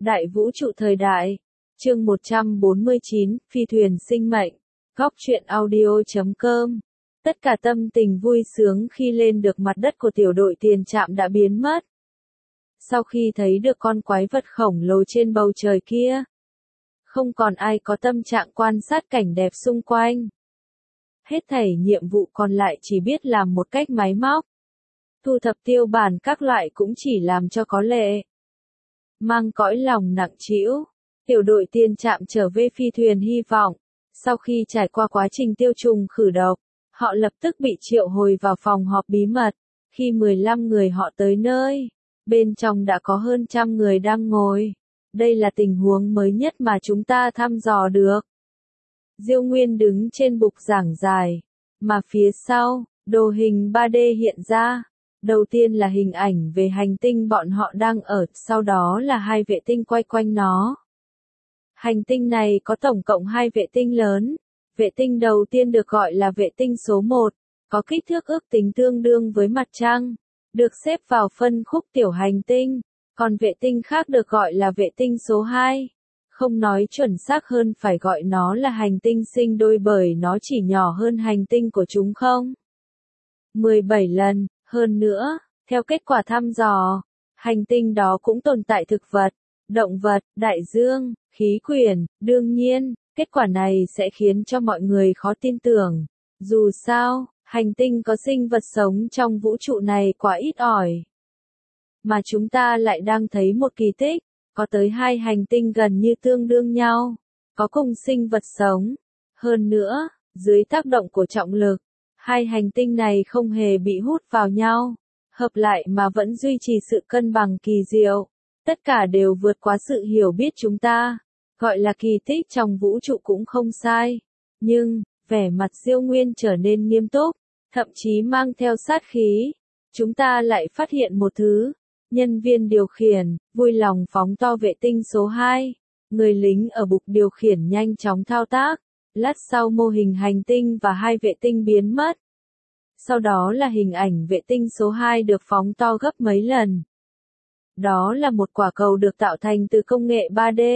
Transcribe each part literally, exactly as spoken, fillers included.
Đại vũ trụ thời đại. Chương một trăm bốn mươi chín, Phi thuyền sinh mệnh. Góc truyện audio chấm com. Tất cả tâm tình vui sướng khi lên được mặt đất của tiểu đội tiền trạm đã biến mất. Sau khi thấy được con quái vật khổng lồ trên bầu trời kia, không còn ai có tâm trạng quan sát cảnh đẹp xung quanh. Hết thảy nhiệm vụ còn lại chỉ biết làm một cách máy móc. Thu thập tiêu bản các loại cũng chỉ làm cho có lệ. Mang cõi lòng nặng trĩu, tiểu đội tiền trạm trở về phi thuyền hy vọng. Sau khi trải qua quá trình tiêu trùng khử độc, họ lập tức bị triệu hồi vào phòng họp bí mật. Khi mười lăm người họ tới nơi, bên trong đã có hơn trăm người đang ngồi. Đây là tình huống mới nhất mà chúng ta thăm dò được. Diêu Nguyên đứng trên bục giảng dài, mà phía sau, đồ hình ba D hiện ra. Đầu tiên là hình ảnh về hành tinh bọn họ đang ở, sau đó là hai vệ tinh quay quanh nó. Hành tinh này có tổng cộng hai vệ tinh lớn. Vệ tinh đầu tiên được gọi là vệ tinh số một, có kích thước ước tính tương đương với mặt trăng, được xếp vào phân khúc tiểu hành tinh, còn vệ tinh khác được gọi là vệ tinh số hai. Không nói chuẩn xác hơn phải gọi nó là hành tinh sinh đôi bởi nó chỉ nhỏ hơn hành tinh của chúng không mười bảy lần. Hơn nữa, theo kết quả thăm dò, hành tinh đó cũng tồn tại thực vật, động vật, đại dương, khí quyển. Đương nhiên, kết quả này sẽ khiến cho mọi người khó tin tưởng. Dù sao, hành tinh có sinh vật sống trong vũ trụ này quá ít ỏi. Mà chúng ta lại đang thấy một kỳ tích, có tới hai hành tinh gần như tương đương nhau, có cùng sinh vật sống. Hơn nữa, dưới tác động của trọng lực, hai hành tinh này không hề bị hút vào nhau, hợp lại mà vẫn duy trì sự cân bằng kỳ diệu. Tất cả đều vượt quá sự hiểu biết chúng ta. Gọi là kỳ tích trong vũ trụ cũng không sai. Nhưng, vẻ mặt Diêu Nguyên trở nên nghiêm túc, thậm chí mang theo sát khí. Chúng ta lại phát hiện một thứ. Nhân viên điều khiển, vui lòng phóng to vệ tinh số hai. Người lính ở bục điều khiển nhanh chóng thao tác. Lát sau mô hình hành tinh và hai vệ tinh biến mất. Sau đó là hình ảnh vệ tinh số hai được phóng to gấp mấy lần. Đó là một quả cầu được tạo thành từ công nghệ ba D.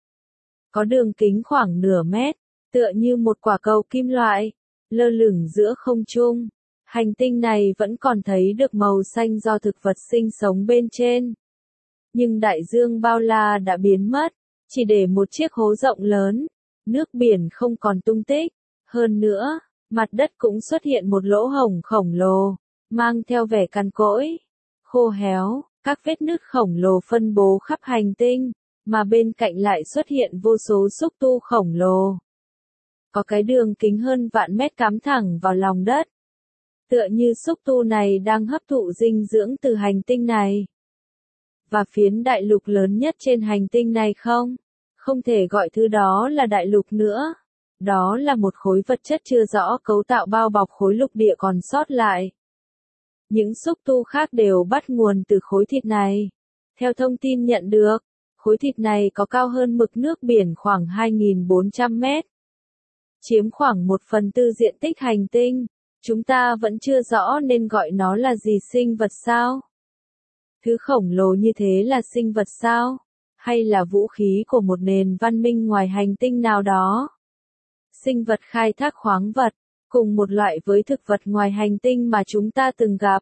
Có đường kính khoảng nửa mét, tựa như một quả cầu kim loại, lơ lửng giữa không trung. Hành tinh này vẫn còn thấy được màu xanh do thực vật sinh sống bên trên. Nhưng đại dương bao la đã biến mất, chỉ để một chiếc hố rộng lớn. Nước biển không còn tung tích. Hơn nữa, mặt đất cũng xuất hiện một lỗ hổng khổng lồ, mang theo vẻ cằn cỗi, khô héo, các vết nứt khổng lồ phân bố khắp hành tinh, mà bên cạnh lại xuất hiện vô số xúc tu khổng lồ. Có cái đường kính hơn vạn mét cắm thẳng vào lòng đất. Tựa như xúc tu này đang hấp thụ dinh dưỡng từ hành tinh này. Và phiến đại lục lớn nhất trên hành tinh này không? Không thể gọi thứ đó là đại lục nữa. Đó là một khối vật chất chưa rõ cấu tạo bao bọc khối lục địa còn sót lại. Những xúc tu khác đều bắt nguồn từ khối thịt này. Theo thông tin nhận được, khối thịt này có cao hơn mực nước biển khoảng hai nghìn bốn trăm mét. Chiếm khoảng một phần tư diện tích hành tinh. Chúng ta vẫn chưa rõ nên gọi nó là gì, sinh vật sao? Thứ khổng lồ như thế là sinh vật sao? Hay là vũ khí của một nền văn minh ngoài hành tinh nào đó? Sinh vật khai thác khoáng vật, cùng một loại với thực vật ngoài hành tinh mà chúng ta từng gặp.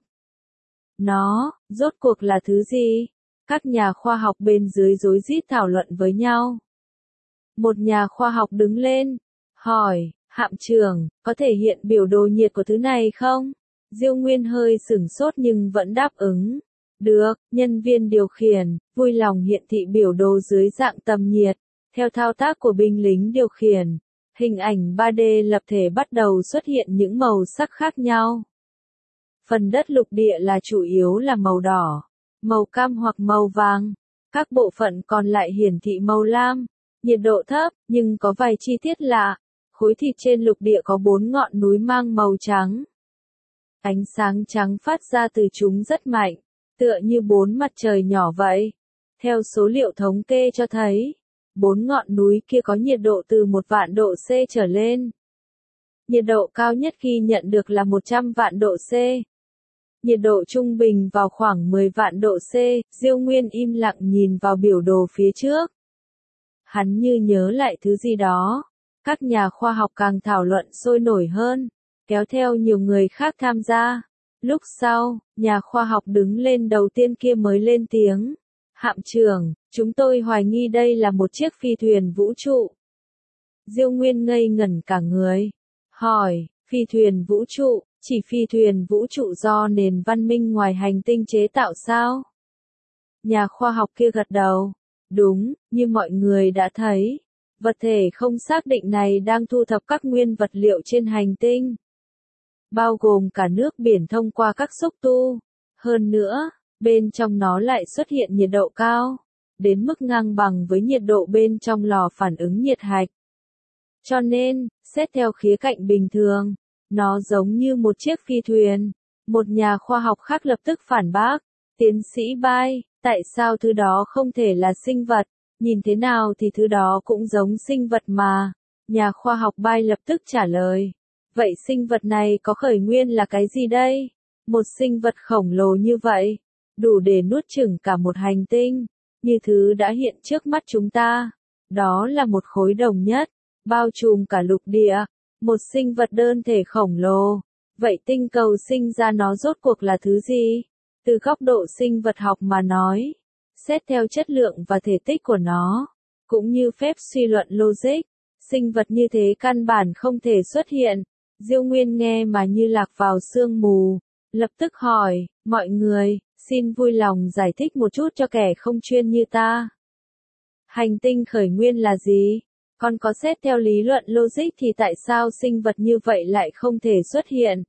Nó, rốt cuộc là thứ gì? Các nhà khoa học bên dưới rối rít thảo luận với nhau. Một nhà khoa học đứng lên, hỏi, hạm trưởng, có thể hiện biểu đồ nhiệt của thứ này không? Diêu Nguyên hơi sửng sốt nhưng vẫn đáp ứng. Được, nhân viên điều khiển, vui lòng hiện thị biểu đồ dưới dạng tầm nhiệt. Theo thao tác của binh lính điều khiển, hình ảnh ba D lập thể bắt đầu xuất hiện những màu sắc khác nhau. Phần đất lục địa là chủ yếu là màu đỏ, màu cam hoặc màu vàng. Các bộ phận còn lại hiển thị màu lam, nhiệt độ thấp, nhưng có vài chi tiết lạ. Khối thịt trên lục địa có bốn ngọn núi mang màu trắng. Ánh sáng trắng phát ra từ chúng rất mạnh, tựa như bốn mặt trời nhỏ vậy. Theo số liệu thống kê cho thấy, bốn ngọn núi kia có nhiệt độ từ một vạn độ C trở lên. Nhiệt độ cao nhất ghi nhận được là một trăm vạn độ C. nhiệt độ trung bình vào khoảng mười vạn độ C, Diêu Nguyên im lặng nhìn vào biểu đồ phía trước. Hắn như nhớ lại thứ gì đó. Các nhà khoa học càng thảo luận sôi nổi hơn, kéo theo nhiều người khác tham gia. Lúc sau, nhà khoa học đứng lên đầu tiên kia mới lên tiếng. Hạm trưởng, chúng tôi hoài nghi đây là một chiếc phi thuyền vũ trụ. Diêu Nguyên ngây ngẩn cả người. Hỏi, phi thuyền vũ trụ, chỉ phi thuyền vũ trụ do nền văn minh ngoài hành tinh chế tạo sao? Nhà khoa học kia gật đầu. Đúng, như mọi người đã thấy, vật thể không xác định này đang thu thập các nguyên vật liệu trên hành tinh, bao gồm cả nước biển thông qua các xúc tu. Hơn nữa, bên trong nó lại xuất hiện nhiệt độ cao, đến mức ngang bằng với nhiệt độ bên trong lò phản ứng nhiệt hạch. Cho nên, xét theo khía cạnh bình thường, nó giống như một chiếc phi thuyền. Một nhà khoa học khác lập tức phản bác. Tiến sĩ Bai, tại sao thứ đó không thể là sinh vật? Nhìn thế nào thì thứ đó cũng giống sinh vật mà. Nhà khoa học Bai lập tức trả lời. Vậy sinh vật này có khởi nguyên là cái gì đây? Một sinh vật khổng lồ như vậy, đủ để nuốt chửng cả một hành tinh, như thứ đã hiện trước mắt chúng ta. Đó là một khối đồng nhất, bao trùm cả lục địa, một sinh vật đơn thể khổng lồ. Vậy tinh cầu sinh ra nó rốt cuộc là thứ gì? Từ góc độ sinh vật học mà nói, xét theo chất lượng và thể tích của nó, cũng như phép suy luận logic, sinh vật như thế căn bản không thể xuất hiện. Diêu Nguyên nghe mà như lạc vào sương mù, lập tức hỏi, mọi người, xin vui lòng giải thích một chút cho kẻ không chuyên như ta. Hành tinh khởi nguyên là gì? Còn có xét theo lý luận logic thì tại sao sinh vật như vậy lại không thể xuất hiện?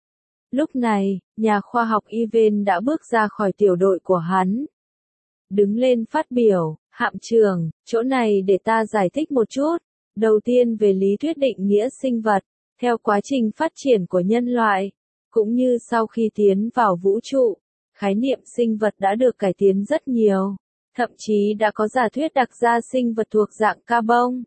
Lúc này, nhà khoa học Ivan đã bước ra khỏi tiểu đội của hắn. Đứng lên phát biểu, hạm trưởng, chỗ này để ta giải thích một chút. Đầu tiên về lý thuyết định nghĩa sinh vật, theo quá trình phát triển của nhân loại, cũng như sau khi tiến vào vũ trụ, khái niệm sinh vật đã được cải tiến rất nhiều. Thậm chí đã có giả thuyết đặt ra sinh vật thuộc dạng carbon,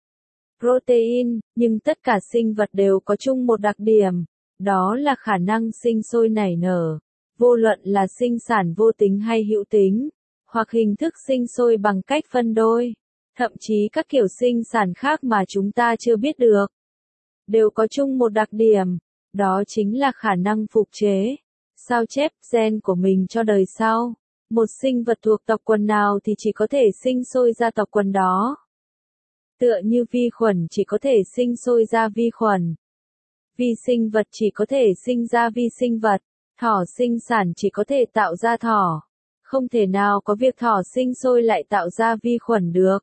protein, nhưng tất cả sinh vật đều có chung một đặc điểm. Đó là khả năng sinh sôi nảy nở, vô luận là sinh sản vô tính hay hữu tính, hoặc hình thức sinh sôi bằng cách phân đôi, thậm chí các kiểu sinh sản khác mà chúng ta chưa biết được, đều có chung một đặc điểm, đó chính là khả năng phục chế, sao chép gen của mình cho đời sau. Một sinh vật thuộc tộc quần nào thì chỉ có thể sinh sôi ra tộc quần đó. Tựa như vi khuẩn chỉ có thể sinh sôi ra vi khuẩn. Vi sinh vật chỉ có thể sinh ra vi sinh vật, thỏ sinh sản chỉ có thể tạo ra thỏ. Không thể nào có việc thỏ sinh sôi lại tạo ra vi khuẩn được.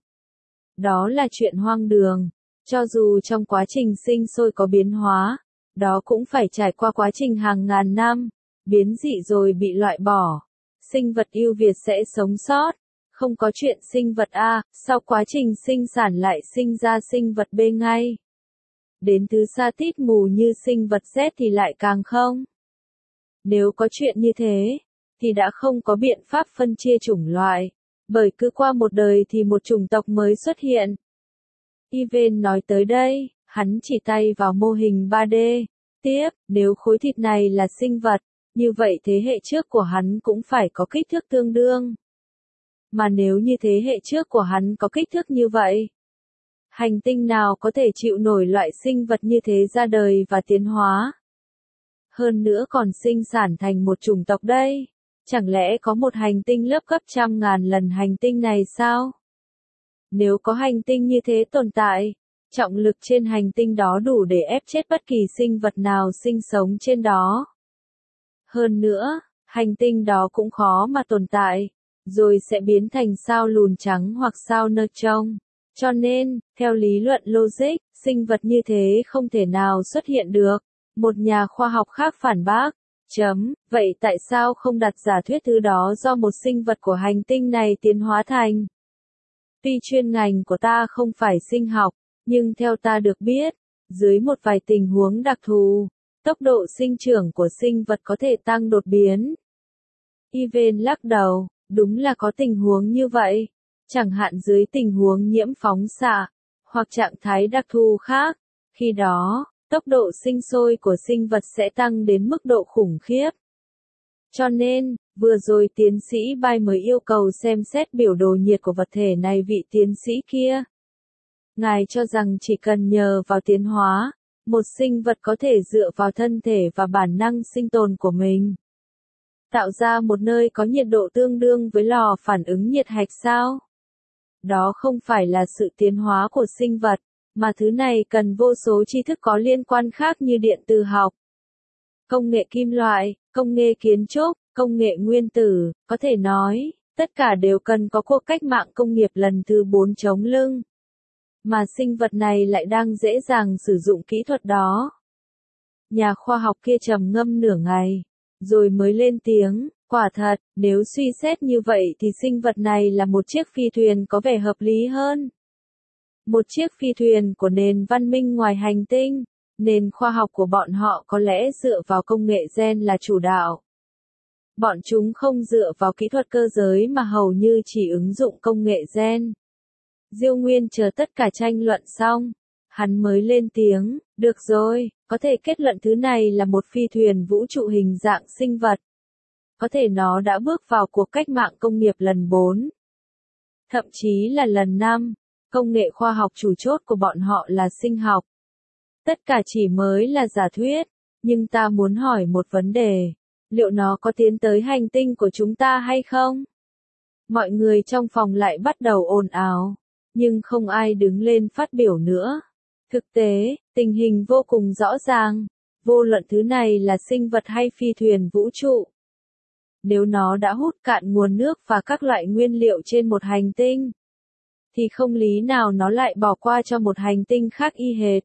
Đó là chuyện hoang đường. Cho dù trong quá trình sinh sôi có biến hóa, đó cũng phải trải qua quá trình hàng ngàn năm, biến dị rồi bị loại bỏ. Sinh vật ưu việt sẽ sống sót. Không có chuyện sinh vật A, sau quá trình sinh sản lại sinh ra sinh vật B ngay. Đến thứ sa tít mù như sinh vật Z thì lại càng không. Nếu có chuyện như thế, thì đã không có biện pháp phân chia chủng loại, bởi cứ qua một đời thì một chủng tộc mới xuất hiện. Ivan nói tới đây, hắn chỉ tay vào mô hình ba D. Tiếp, nếu khối thịt này là sinh vật, như vậy thế hệ trước của hắn cũng phải có kích thước tương đương. Mà nếu như thế hệ trước của hắn có kích thước như vậy, hành tinh nào có thể chịu nổi loại sinh vật như thế ra đời và tiến hóa? Hơn nữa còn sinh sản thành một chủng tộc đây. Chẳng lẽ có một hành tinh lớp gấp trăm ngàn lần hành tinh này sao? Nếu có hành tinh như thế tồn tại, trọng lực trên hành tinh đó đủ để ép chết bất kỳ sinh vật nào sinh sống trên đó. Hơn nữa, hành tinh đó cũng khó mà tồn tại, rồi sẽ biến thành sao lùn trắng hoặc sao neutron. Cho nên, theo lý luận logic, sinh vật như thế không thể nào xuất hiện được. Một nhà khoa học khác phản bác. Chấm, vậy tại sao không đặt giả thuyết thứ đó do một sinh vật của hành tinh này tiến hóa thành? Tuy chuyên ngành của ta không phải sinh học, nhưng theo ta được biết, dưới một vài tình huống đặc thù, tốc độ sinh trưởng của sinh vật có thể tăng đột biến. Ivan lắc đầu, đúng là có tình huống như vậy. Chẳng hạn dưới tình huống nhiễm phóng xạ, hoặc trạng thái đặc thù khác. Khi đó, tốc độ sinh sôi của sinh vật sẽ tăng đến mức độ khủng khiếp. Cho nên, vừa rồi tiến sĩ Bai mới yêu cầu xem xét biểu đồ nhiệt của vật thể này vị tiến sĩ kia. Ngài cho rằng chỉ cần nhờ vào tiến hóa, một sinh vật có thể dựa vào thân thể và bản năng sinh tồn của mình, tạo ra một nơi có nhiệt độ tương đương với lò phản ứng nhiệt hạch sao? Đó không phải là sự tiến hóa của sinh vật, mà thứ này cần vô số tri thức có liên quan khác như điện từ học, công nghệ kim loại, công nghệ kiến trúc, công nghệ nguyên tử, có thể nói, tất cả đều cần có cuộc cách mạng công nghiệp lần thứ bốn chống lưng. Mà sinh vật này lại đang dễ dàng sử dụng kỹ thuật đó. Nhà khoa học kia trầm ngâm nửa ngày, rồi mới lên tiếng, quả thật, nếu suy xét như vậy thì sinh vật này là một chiếc phi thuyền có vẻ hợp lý hơn. Một chiếc phi thuyền của nền văn minh ngoài hành tinh, nền khoa học của bọn họ có lẽ dựa vào công nghệ gen là chủ đạo. Bọn chúng không dựa vào kỹ thuật cơ giới mà hầu như chỉ ứng dụng công nghệ gen. Diêu Nguyên chờ tất cả tranh luận xong, hắn mới lên tiếng, được rồi, có thể kết luận thứ này là một phi thuyền vũ trụ hình dạng sinh vật. Có thể nó đã bước vào cuộc cách mạng công nghiệp lần bốn. Thậm chí là lần năm, công nghệ khoa học chủ chốt của bọn họ là sinh học. Tất cả chỉ mới là giả thuyết, nhưng ta muốn hỏi một vấn đề, liệu nó có tiến tới hành tinh của chúng ta hay không? Mọi người trong phòng lại bắt đầu ồn ào, nhưng không ai đứng lên phát biểu nữa. Thực tế, tình hình vô cùng rõ ràng, vô luận thứ này là sinh vật hay phi thuyền vũ trụ. Nếu nó đã hút cạn nguồn nước và các loại nguyên liệu trên một hành tinh, thì không lý nào nó lại bỏ qua cho một hành tinh khác y hệt.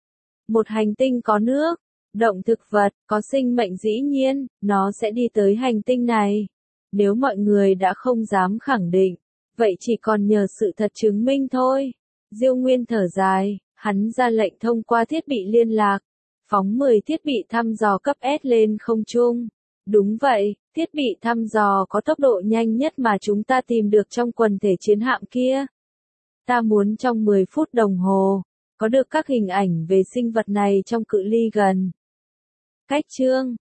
Một hành tinh có nước, động thực vật, có sinh mệnh dĩ nhiên, nó sẽ đi tới hành tinh này. Nếu mọi người đã không dám khẳng định, vậy chỉ còn nhờ sự thật chứng minh thôi. Diêu Nguyên thở dài, hắn ra lệnh thông qua thiết bị liên lạc, phóng mười thiết bị thăm dò cấp S lên không trung. Đúng vậy, thiết bị thăm dò có tốc độ nhanh nhất mà chúng ta tìm được trong quần thể chiến hạm kia. Ta muốn trong mười phút đồng hồ, có được các hình ảnh về sinh vật này trong cự ly gần. Cách chương